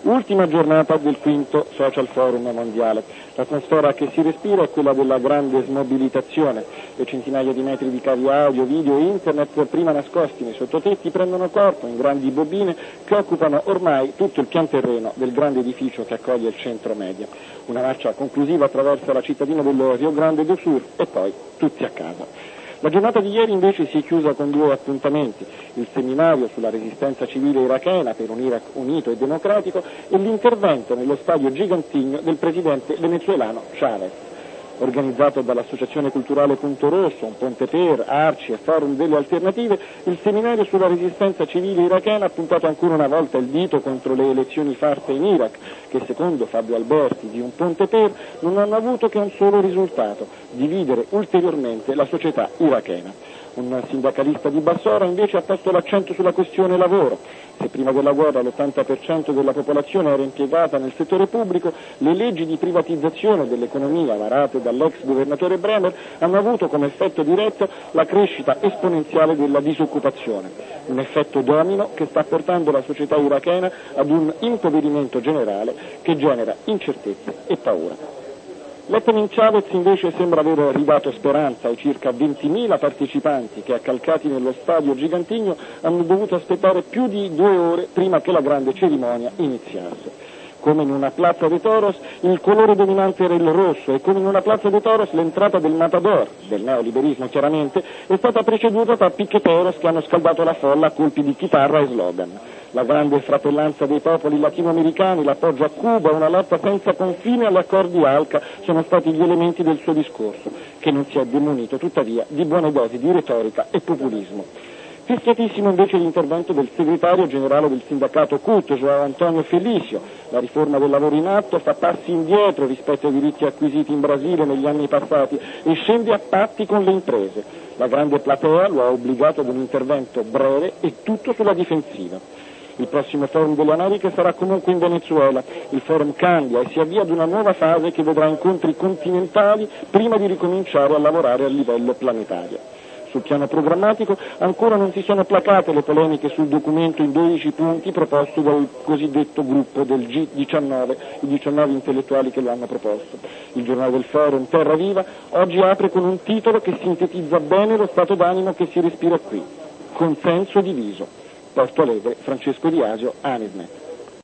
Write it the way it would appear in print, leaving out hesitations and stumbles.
Ultima giornata del quinto Social Forum mondiale. L'atmosfera che si respira è quella della grande smobilitazione. Le centinaia di metri di cavi audio, video e internet, prima nascosti nei sottotetti, prendono corpo in grandi bobine che occupano ormai tutto il pian terreno del grande edificio che accoglie il centro media. Una marcia conclusiva attraverso la cittadina del Rio Grande do Sul e poi tutti a casa. La giornata di ieri invece si è chiusa con due appuntamenti: il seminario sulla resistenza civile irachena per un Iraq unito e democratico e l'intervento nello stadio Gigantigno del presidente venezuelano Chavez. Organizzato dall'Associazione Culturale Punto Rosso, un Ponte Per, Arci e Forum delle Alternative, il seminario sulla resistenza civile irachena ha puntato ancora una volta il dito contro le elezioni fatte in Iraq, che secondo Fabio Alberti di un Ponte Per non hanno avuto che un solo risultato: dividere ulteriormente la società irachena. Un sindacalista di Bassora invece ha posto l'accento sulla questione lavoro. Se prima della guerra l'80% della popolazione era impiegata nel settore pubblico, le leggi di privatizzazione dell'economia varate dall'ex governatore Bremer hanno avuto come effetto diretto la crescita esponenziale della disoccupazione, un effetto domino che sta portando la società irachena ad un impoverimento generale che genera incertezze e paura. L'happening Chavez invece sembra aver ridato speranza ai circa 20.000 partecipanti che, accalcati nello stadio Gigantigno, hanno dovuto aspettare più di 2 ore prima che la grande cerimonia iniziasse. Come in una Plaza de Toros il colore dominante era il rosso e come in una Plaza de Toros l'entrata del matador, del neoliberismo chiaramente, è stata preceduta da piqueteros che hanno scaldato la folla a colpi di chitarra e slogan. La grande fratellanza dei popoli latinoamericani, l'appoggio a Cuba, una lotta senza confine agli accordi ALCA sono stati gli elementi del suo discorso, che non si è demunito tuttavia di buone dosi di retorica e populismo. Fischiatissimo invece l'intervento del segretario generale del sindacato CUT, João Antonio Felicio. La riforma del lavoro in atto fa passi indietro rispetto ai diritti acquisiti in Brasile negli anni passati e scende a patti con le imprese. La grande platea lo ha obbligato ad un intervento breve e tutto sulla difensiva. Il prossimo Forum delle Americhe sarà comunque in Venezuela. Il Forum cambia e si avvia ad una nuova fase che vedrà incontri continentali prima di ricominciare a lavorare a livello planetario. Sul piano programmatico ancora non si sono placate le polemiche sul documento in 12 punti proposto dal cosiddetto gruppo del G19, i 19 intellettuali che lo hanno proposto. Il giornale del Forum, Terra Viva, oggi apre con un titolo che sintetizza bene lo stato d'animo che si respira qui: consenso diviso. Porto Alegre, Francesco Di Asio, Anismet.